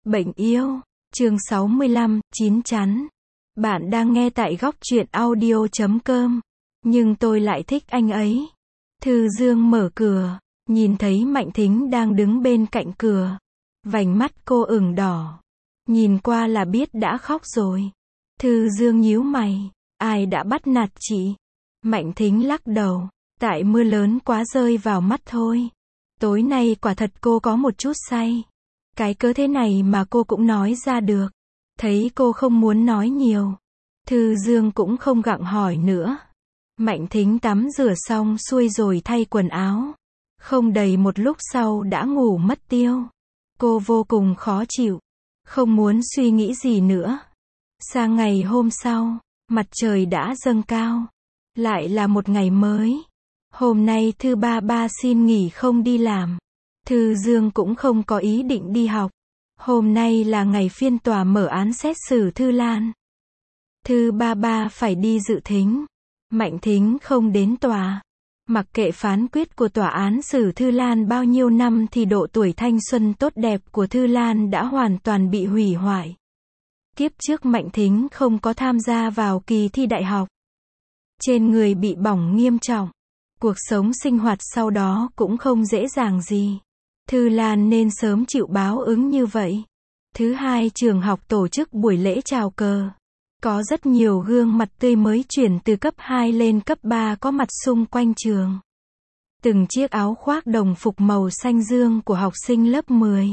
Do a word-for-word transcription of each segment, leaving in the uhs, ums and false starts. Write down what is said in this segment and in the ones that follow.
Bệnh yêu, chương sáu mươi lăm, chín chắn. Bạn đang nghe tại góc truyện audio chấm com. Nhưng tôi lại thích anh ấy. Thư Dương mở cửa, nhìn thấy Mạnh Thính đang đứng bên cạnh cửa. Vành mắt cô ửng đỏ. Nhìn qua là biết đã khóc rồi. Thư Dương nhíu mày, ai đã bắt nạt chị? Mạnh Thính lắc đầu, tại mưa lớn quá rơi vào mắt thôi. Tối nay quả thật cô có một chút say. Cái cớ thế này mà cô cũng nói ra được. Thấy cô không muốn nói nhiều, Thư Dương cũng không gặng hỏi nữa. Mạnh Thính tắm rửa xong xuôi rồi thay quần áo. Không đầy một lúc sau đã ngủ mất tiêu. Cô vô cùng khó chịu, không muốn suy nghĩ gì nữa. Sang ngày hôm sau, mặt trời đã dâng cao. Lại là một ngày mới. Hôm nay Thư Ba Ba xin nghỉ không đi làm. Thư Dương cũng không có ý định đi học. Hôm nay là ngày phiên tòa mở án xét xử Thư Lan. Thư Ba Ba phải đi dự thính. Mạnh Thính không đến tòa. Mặc kệ phán quyết của tòa án xử Thư Lan bao nhiêu năm thì độ tuổi thanh xuân tốt đẹp của Thư Lan đã hoàn toàn bị hủy hoại. Kiếp trước Mạnh Thính không có tham gia vào kỳ thi đại học. Trên người bị bỏng nghiêm trọng. Cuộc sống sinh hoạt sau đó cũng không dễ dàng gì. Thư Lan nên sớm chịu báo ứng như vậy. Thứ hai, trường học tổ chức buổi lễ chào cờ. Có rất nhiều gương mặt tươi mới chuyển từ cấp hai lên cấp ba có mặt xung quanh trường. Từng chiếc áo khoác đồng phục màu xanh dương của học sinh lớp mười.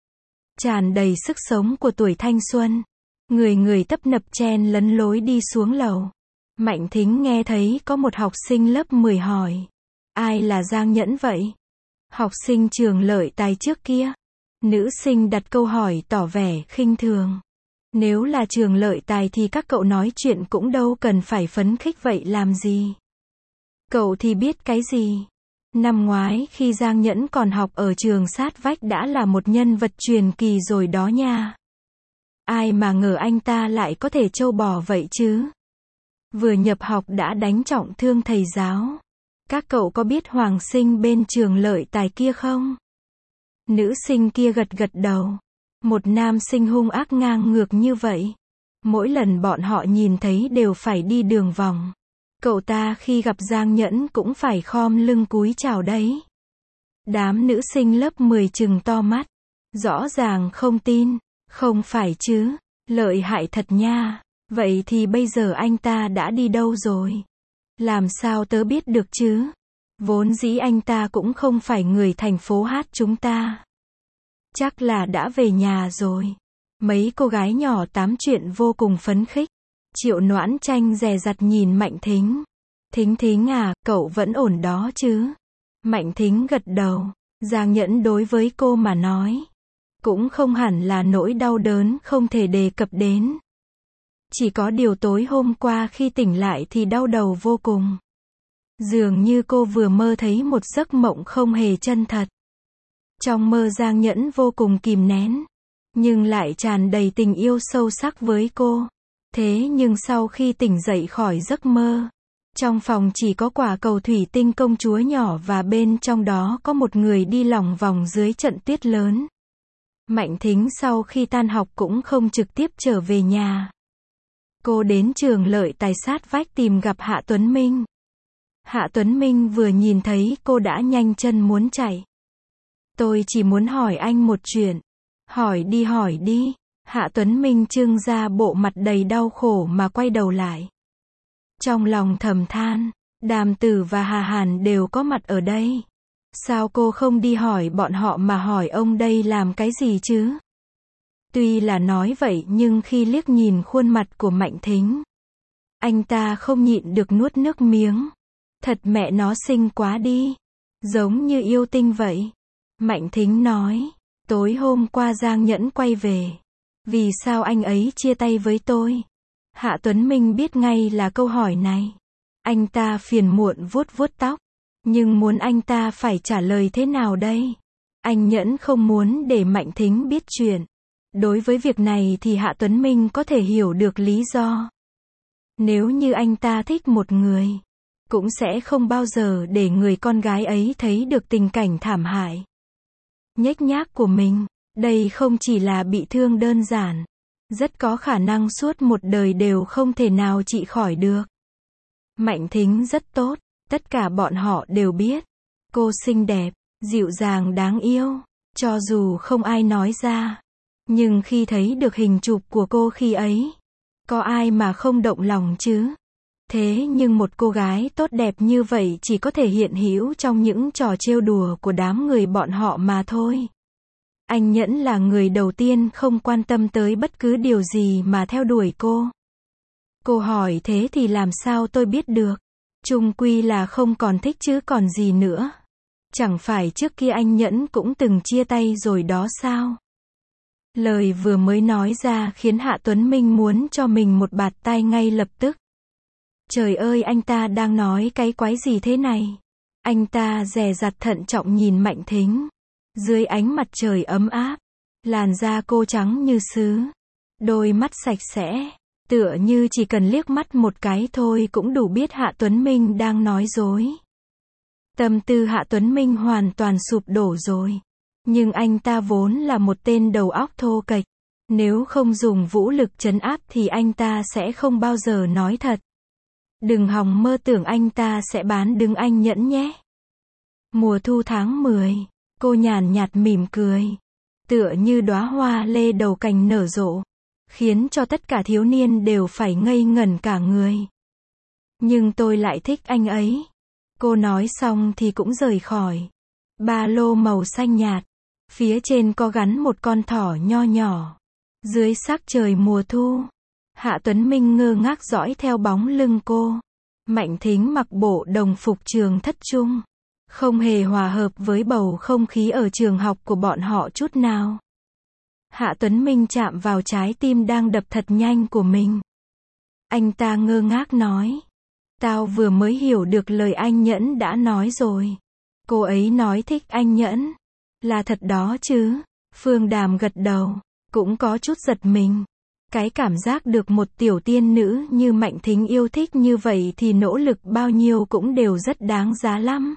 Tràn đầy sức sống của tuổi thanh xuân. Người người tấp nập chen lấn lối đi xuống lầu. Mạnh Thính nghe thấy có một học sinh lớp mười hỏi. Ai là Giang Nhẫn vậy? Học sinh trường Lợi Tài trước kia. Nữ sinh đặt câu hỏi tỏ vẻ khinh thường. Nếu là trường Lợi Tài thì các cậu nói chuyện cũng đâu cần phải phấn khích vậy làm gì. Cậu thì biết cái gì. Năm ngoái khi Giang Nhẫn còn học ở trường sát vách đã là một nhân vật truyền kỳ rồi đó nha. Ai mà ngờ anh ta lại có thể trâu bò vậy chứ. Vừa nhập học đã đánh trọng thương thầy giáo. Các cậu có biết Hoàng Sinh bên trường Lợi Tài kia không? Nữ sinh kia gật gật đầu. Một nam sinh hung ác ngang ngược như vậy. Mỗi lần bọn họ nhìn thấy đều phải đi đường vòng. Cậu ta khi gặp Giang Nhẫn cũng phải khom lưng cúi chào đấy. Đám nữ sinh lớp mười trừng to mắt. Rõ ràng không tin. Không phải chứ. Lợi hại thật nha. Vậy thì bây giờ anh ta đã đi đâu rồi? Làm sao tớ biết được chứ? Vốn dĩ anh ta cũng không phải người thành phố hát chúng ta. Chắc là đã về nhà rồi. Mấy cô gái nhỏ tám chuyện vô cùng phấn khích. Triệu Noãn Tranh dè dặt nhìn Mạnh Thính. Thính Thính à, cậu vẫn ổn đó chứ? Mạnh Thính gật đầu. Giang Nhẫn đối với cô mà nói. Cũng không hẳn là nỗi đau đớn không thể đề cập đến. Chỉ có điều tối hôm qua khi tỉnh lại thì đau đầu vô cùng. Dường như cô vừa mơ thấy một giấc mộng không hề chân thật. Trong mơ Giang Nhẫn vô cùng kìm nén. Nhưng lại tràn đầy tình yêu sâu sắc với cô. Thế nhưng sau khi tỉnh dậy khỏi giấc mơ. Trong phòng chỉ có quả cầu thủy tinh công chúa nhỏ và bên trong đó có một người đi lòng vòng dưới trận tuyết lớn. Mạnh Thính sau khi tan học cũng không trực tiếp trở về nhà. Cô đến trường Lợi Tài sát vách tìm gặp Hạ Tuấn Minh. Hạ Tuấn Minh vừa nhìn thấy cô đã nhanh chân muốn chạy. Tôi chỉ muốn hỏi anh một chuyện. Hỏi đi hỏi đi. Hạ Tuấn Minh trưng ra bộ mặt đầy đau khổ mà quay đầu lại. Trong lòng thầm than, Đàm Tử và Hà Hàn đều có mặt ở đây. Sao cô không đi hỏi bọn họ mà hỏi ông đây làm cái gì chứ? Tuy là nói vậy nhưng khi liếc nhìn khuôn mặt của Mạnh Thính, anh ta không nhịn được nuốt nước miếng. Thật mẹ nó xinh quá đi. Giống như yêu tinh vậy. Mạnh Thính nói, tối hôm qua Giang Nhẫn quay về. Vì sao anh ấy chia tay với tôi? Hạ Tuấn Minh biết ngay là câu hỏi này. Anh ta phiền muộn vuốt vuốt tóc. Nhưng muốn anh ta phải trả lời thế nào đây? Anh Nhẫn không muốn để Mạnh Thính biết chuyện. Đối với việc này thì Hạ Tuấn Minh có thể hiểu được lý do. Nếu như anh ta thích một người, cũng sẽ không bao giờ để người con gái ấy thấy được tình cảnh thảm hại, nhếch nhác của mình. Đây không chỉ là bị thương đơn giản, rất có khả năng suốt một đời đều không thể nào trị khỏi được. Mạnh Thính rất tốt, tất cả bọn họ đều biết. Cô xinh đẹp, dịu dàng đáng yêu, cho dù không ai nói ra. Nhưng khi thấy được hình chụp của cô khi ấy, có ai mà không động lòng chứ? Thế nhưng một cô gái tốt đẹp như vậy chỉ có thể hiện hữu trong những trò trêu đùa của đám người bọn họ mà thôi. Anh Nhẫn là người đầu tiên không quan tâm tới bất cứ điều gì mà theo đuổi cô. Cô hỏi thế thì làm sao tôi biết được? Chung quy là không còn thích chứ còn gì nữa. Chẳng phải trước kia anh Nhẫn cũng từng chia tay rồi đó sao? Lời vừa mới nói ra khiến Hạ Tuấn Minh muốn cho mình một bạt tai ngay lập tức. Trời ơi, anh ta đang nói cái quái gì thế này? Anh ta dè dặt thận trọng nhìn Mạnh Thính. Dưới ánh mặt trời ấm áp, làn da cô trắng như sứ, đôi mắt sạch sẽ, tựa như chỉ cần liếc mắt một cái thôi cũng đủ biết Hạ Tuấn Minh đang nói dối. Tâm tư Hạ Tuấn Minh hoàn toàn sụp đổ rồi. Nhưng anh ta vốn là một tên đầu óc thô kệch. Nếu không dùng vũ lực trấn áp thì anh ta sẽ không bao giờ nói thật. Đừng hòng mơ tưởng anh ta sẽ bán đứng anh Nhẫn nhé. Mùa thu tháng mười, cô nhàn nhạt mỉm cười. Tựa như đóa hoa lê đầu cành nở rộ. Khiến cho tất cả thiếu niên đều phải ngây ngẩn cả người. Nhưng tôi lại thích anh ấy. Cô nói xong thì cũng rời khỏi. Ba lô màu xanh nhạt. Phía trên có gắn một con thỏ nho nhỏ. Dưới sắc trời mùa thu, Hạ Tuấn Minh ngơ ngác dõi theo bóng lưng cô. Mạnh Thính mặc bộ đồng phục trường thất trung, không hề hòa hợp với bầu không khí ở trường học của bọn họ chút nào. Hạ Tuấn Minh chạm vào trái tim đang đập thật nhanh của mình. Anh ta ngơ ngác nói. Tao vừa mới hiểu được lời anh Nhẫn đã nói rồi. Cô ấy nói thích anh Nhẫn. Là thật đó chứ? Phương Đàm gật đầu, cũng có chút giật mình. Cái cảm giác được một tiểu tiên nữ như Mạnh Thính yêu thích như vậy thì nỗ lực bao nhiêu cũng đều rất đáng giá lắm.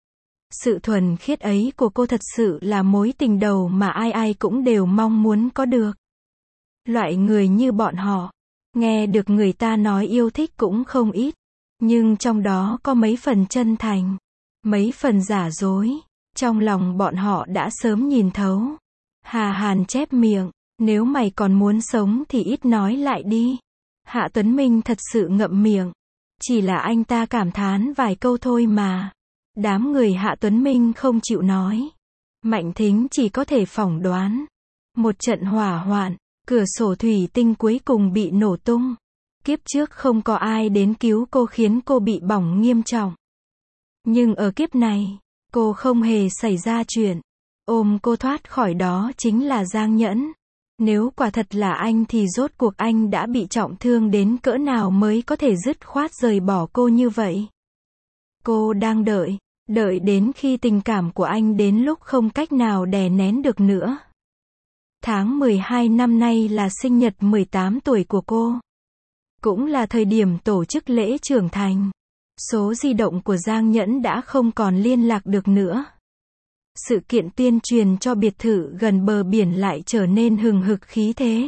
Sự thuần khiết ấy của cô thật sự là mối tình đầu mà ai ai cũng đều mong muốn có được. Loại người như bọn họ, nghe được người ta nói yêu thích cũng không ít. Nhưng trong đó có mấy phần chân thành, mấy phần giả dối. Trong lòng bọn họ đã sớm nhìn thấu. Hà Hàn chép miệng, nếu mày còn muốn sống thì ít nói lại đi. Hạ Tuấn Minh thật sự ngậm miệng. Chỉ là anh ta cảm thán vài câu thôi mà. Đám người Hạ Tuấn Minh không chịu nói. Mạnh Thính chỉ có thể phỏng đoán. Một trận hỏa hoạn, cửa sổ thủy tinh cuối cùng bị nổ tung. Kiếp trước không có ai đến cứu cô khiến cô bị bỏng nghiêm trọng. Nhưng ở kiếp này, cô không hề xảy ra chuyện. Ôm cô thoát khỏi đó chính là Giang Nhẫn. Nếu quả thật là anh thì rốt cuộc anh đã bị trọng thương đến cỡ nào mới có thể dứt khoát rời bỏ cô như vậy. Cô đang đợi, đợi đến khi tình cảm của anh đến lúc không cách nào đè nén được nữa. Tháng mười hai năm nay là sinh nhật mười tám tuổi của cô. Cũng là thời điểm tổ chức lễ trưởng thành. Số di động của Giang Nhẫn đã không còn liên lạc được nữa. Sự kiện tuyên truyền cho biệt thự gần bờ biển lại trở nên hừng hực khí thế.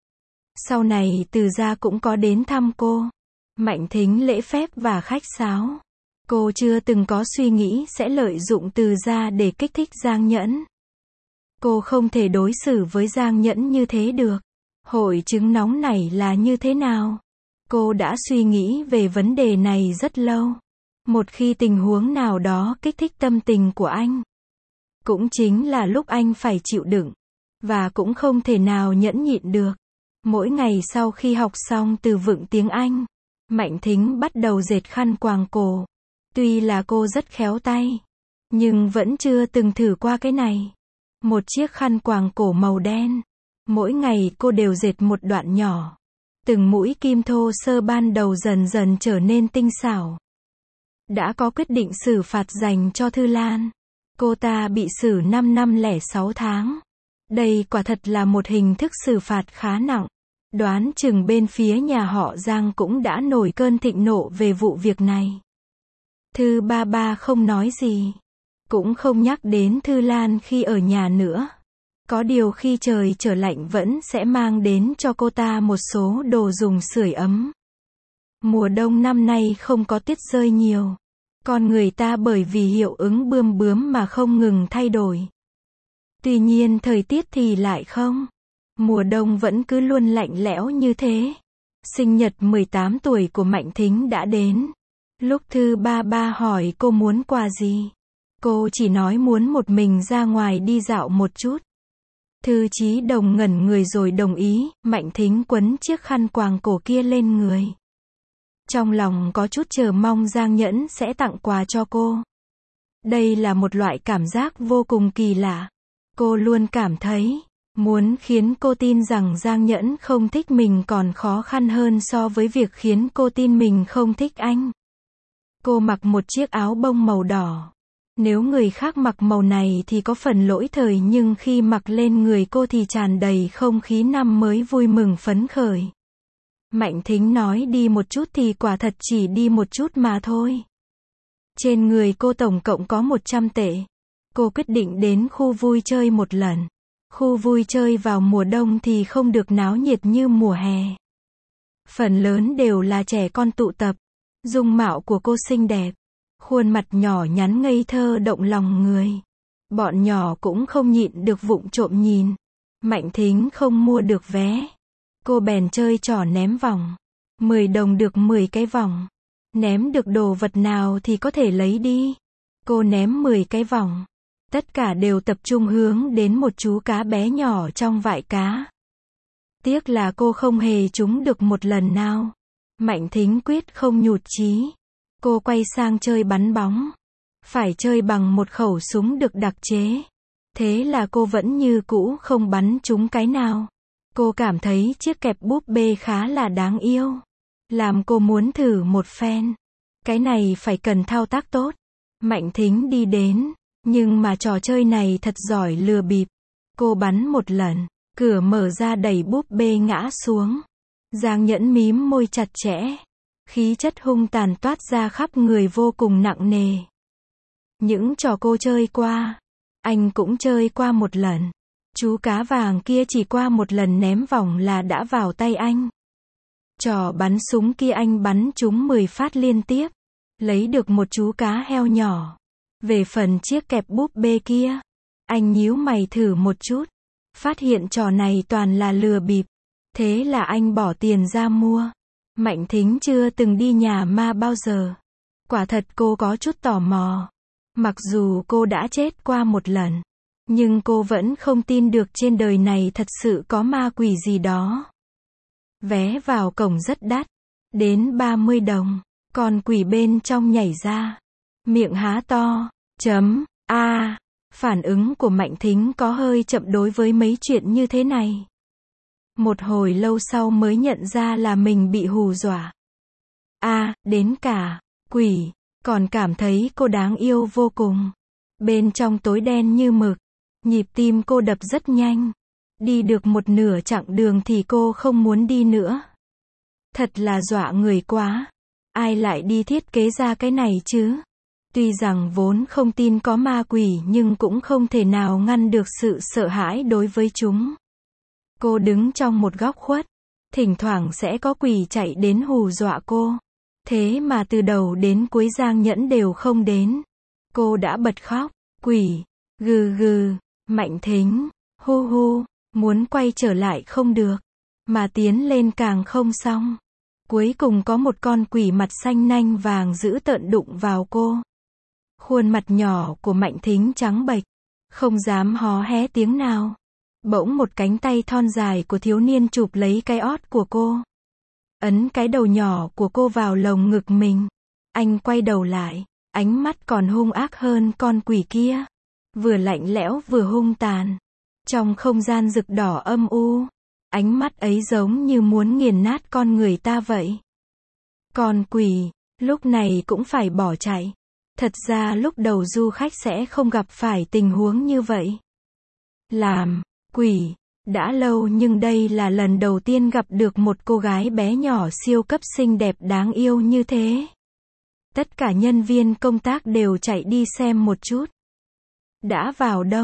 Sau này Từ gia cũng có đến thăm cô. Mạnh Thính lễ phép và khách sáo. Cô chưa từng có suy nghĩ sẽ lợi dụng Từ gia để kích thích Giang Nhẫn. Cô không thể đối xử với Giang Nhẫn như thế được. Hội chứng nóng này là như thế nào? Cô đã suy nghĩ về vấn đề này rất lâu. Một khi tình huống nào đó kích thích tâm tình của anh, cũng chính là lúc anh phải chịu đựng. Và cũng không thể nào nhẫn nhịn được. Mỗi ngày sau khi học xong từ vựng tiếng Anh, Mạnh Thính bắt đầu dệt khăn quàng cổ. Tuy là cô rất khéo tay, nhưng vẫn chưa từng thử qua cái này. Một chiếc khăn quàng cổ màu đen. Mỗi ngày cô đều dệt một đoạn nhỏ. Từng mũi kim thô sơ ban đầu dần dần trở nên tinh xảo. Đã có quyết định xử phạt dành cho Thư Lan. Cô ta bị xử năm năm lẻ sáu tháng. Đây quả thật là một hình thức xử phạt khá nặng. Đoán chừng bên phía nhà họ Giang cũng đã nổi cơn thịnh nộ về vụ việc này. Thư ba ba không nói gì. Cũng không nhắc đến Thư Lan khi ở nhà nữa. Có điều khi trời trở lạnh vẫn sẽ mang đến cho cô ta một số đồ dùng sưởi ấm. Mùa đông năm nay không có tuyết rơi nhiều. Con người ta bởi vì hiệu ứng bươm bướm mà không ngừng thay đổi. Tuy nhiên thời tiết thì lại không. Mùa đông vẫn cứ luôn lạnh lẽo như thế. Sinh nhật mười tám tuổi của Mạnh Thính đã đến. Lúc Thư ba ba hỏi cô muốn quà gì, cô chỉ nói muốn một mình ra ngoài đi dạo một chút. Thư Chí Đồng ngẩn người rồi đồng ý. Mạnh Thính quấn chiếc khăn quàng cổ kia lên người. Trong lòng có chút chờ mong Giang Nhẫn sẽ tặng quà cho cô. Đây là một loại cảm giác vô cùng kỳ lạ. Cô luôn cảm thấy, muốn khiến cô tin rằng Giang Nhẫn không thích mình còn khó khăn hơn so với việc khiến cô tin mình không thích anh. Cô mặc một chiếc áo bông màu đỏ. Nếu người khác mặc màu này thì có phần lỗi thời, nhưng khi mặc lên người cô thì tràn đầy không khí năm mới vui mừng phấn khởi. Mạnh Thính nói đi một chút thì quả thật chỉ đi một chút mà thôi. Trên người cô tổng cộng có một trăm tệ. Cô quyết định đến khu vui chơi một lần. Khu vui chơi vào mùa đông thì không được náo nhiệt như mùa hè. Phần lớn đều là trẻ con tụ tập. Dung mạo của cô xinh đẹp. Khuôn mặt nhỏ nhắn ngây thơ động lòng người. Bọn nhỏ cũng không nhịn được vụng trộm nhìn. Mạnh Thính không mua được vé. Cô bèn chơi trò ném vòng. mười đồng được mười cái vòng. Ném được đồ vật nào thì có thể lấy đi. Cô ném mười cái vòng. Tất cả đều tập trung hướng đến một chú cá bé nhỏ trong vại cá. Tiếc là cô không hề trúng được một lần nào. Mạnh Thính quyết không nhụt chí. Cô quay sang chơi bắn bóng. Phải chơi bằng một khẩu súng được đặc chế. Thế là cô vẫn như cũ không bắn trúng cái nào. Cô cảm thấy chiếc kẹp búp bê khá là đáng yêu. Làm cô muốn thử một phen. Cái này phải cần thao tác tốt. Mạnh Thính đi đến. Nhưng mà trò chơi này thật giỏi lừa bịp. Cô bắn một lần. Cửa mở ra đẩy búp bê ngã xuống. Giang Nhẫn mím môi chặt chẽ. Khí chất hung tàn toát ra khắp người vô cùng nặng nề. Những trò cô chơi qua, anh cũng chơi qua một lần. Chú cá vàng kia chỉ qua một lần ném vòng là đã vào tay anh. Trò bắn súng kia anh bắn trúng mười phát liên tiếp. Lấy được một chú cá heo nhỏ. Về phần chiếc kẹp búp bê kia, anh nhíu mày thử một chút. Phát hiện trò này toàn là lừa bịp. Thế là anh bỏ tiền ra mua. Mạnh Thính chưa từng đi nhà ma bao giờ. Quả thật cô có chút tò mò. Mặc dù cô đã chết qua một lần, nhưng cô vẫn không tin được trên đời này thật sự có ma quỷ gì đó. Vé vào cổng rất đắt. Đến ba mươi đồng. Con quỷ bên trong nhảy ra. Miệng há to. Chấm. A. Phản ứng của Mạnh Thính có hơi chậm đối với mấy chuyện như thế này. Một hồi lâu sau mới nhận ra là mình bị hù dọa. À, đến cả quỷ còn cảm thấy cô đáng yêu vô cùng. Bên trong tối đen như mực. Nhịp tim cô đập rất nhanh. Đi được một nửa chặng đường thì cô không muốn đi nữa. Thật là dọa người quá. Ai lại đi thiết kế ra cái này chứ? Tuy rằng vốn không tin có ma quỷ nhưng cũng không thể nào ngăn được sự sợ hãi đối với chúng. Cô đứng trong một góc khuất. Thỉnh thoảng sẽ có quỷ chạy đến hù dọa cô. Thế mà từ đầu đến cuối Giang Nhẫn đều không đến. Cô đã bật khóc. Quỷ. Gừ gừ. Mạnh Thính. Hu hu. Muốn quay trở lại không được. Mà tiến lên càng không xong. Cuối cùng có một con quỷ mặt xanh nanh vàng dữ tợn đụng vào cô. Khuôn mặt nhỏ của Mạnh Thính trắng bệch. Không dám hó hé tiếng nào. Bỗng một cánh tay thon dài của thiếu niên chụp lấy cái ót của cô. Ấn cái đầu nhỏ của cô vào lồng ngực mình. Anh quay đầu lại. Ánh mắt còn hung ác hơn con quỷ kia. Vừa lạnh lẽo vừa hung tàn. Trong không gian rực đỏ âm u. Ánh mắt ấy giống như muốn nghiền nát con người ta vậy. Con quỷ, lúc này cũng phải bỏ chạy. Thật ra lúc đầu du khách sẽ không gặp phải tình huống như vậy. Làm quỷ, đã lâu nhưng đây là lần đầu tiên gặp được một cô gái bé nhỏ siêu cấp xinh đẹp đáng yêu như thế. Tất cả nhân viên công tác đều chạy đi xem một chút. Đã vào đông,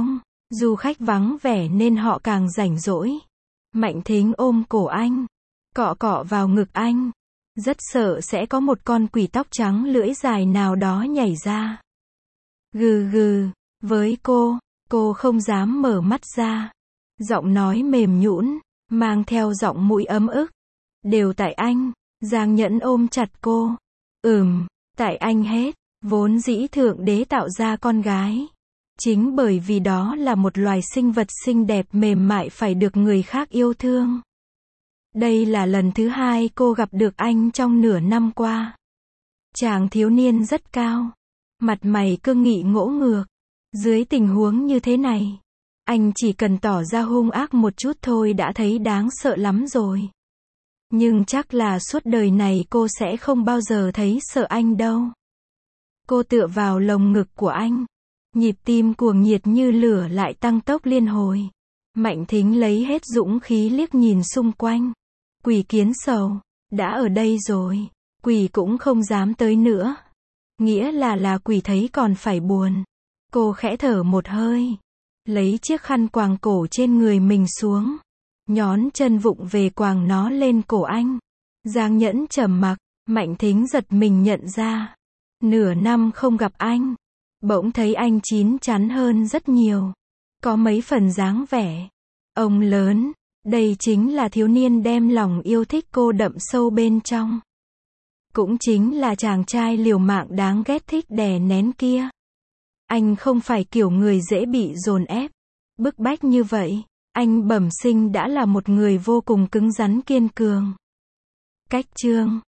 Du khách vắng vẻ nên họ càng rảnh rỗi. Mạnh Thính ôm cổ anh, cọ cọ vào ngực anh. Rất sợ sẽ có một con quỷ tóc trắng lưỡi dài nào đó nhảy ra. Gừ gừ, với cô, cô không dám mở mắt ra. Giọng nói mềm nhũn, mang theo giọng mũi ấm ức. Đều tại anh, Giang Nhẫn ôm chặt cô. Ừm, tại anh hết, vốn dĩ Thượng Đế tạo ra con gái. Chính bởi vì đó là một loài sinh vật xinh đẹp mềm mại phải được người khác yêu thương. Đây là lần thứ hai cô gặp được anh trong nửa năm qua. Chàng thiếu niên rất cao, mặt mày cương nghị ngỗ ngược. Dưới tình huống như thế này, anh chỉ cần tỏ ra hung ác một chút thôi đã thấy đáng sợ lắm rồi. Nhưng chắc là suốt đời này cô sẽ không bao giờ thấy sợ anh đâu. Cô tựa vào lồng ngực của anh. Nhịp tim cuồng nhiệt như lửa lại tăng tốc liên hồi. Mạnh Thính lấy hết dũng khí liếc nhìn xung quanh. Quỷ kiến sầu, đã ở đây rồi. Quỷ cũng không dám tới nữa. Nghĩa là là quỷ thấy còn phải buồn. Cô khẽ thở một hơi. Lấy chiếc khăn quàng cổ trên người mình xuống. Nhón chân vụng về quàng nó lên cổ anh. Giang Nhẫn trầm mặc. Mạnh Thính giật mình nhận ra. Nửa năm không gặp anh. Bỗng thấy anh chín chắn hơn rất nhiều. Có mấy phần dáng vẻ. Ông lớn, đây chính là thiếu niên đem lòng yêu thích cô đậm sâu bên trong. Cũng chính là chàng trai liều mạng đáng ghét thích đè nén kia. Anh không phải kiểu người dễ bị dồn ép, bức bách như vậy. Anh bẩm sinh đã là một người vô cùng cứng rắn kiên cường. Cách chương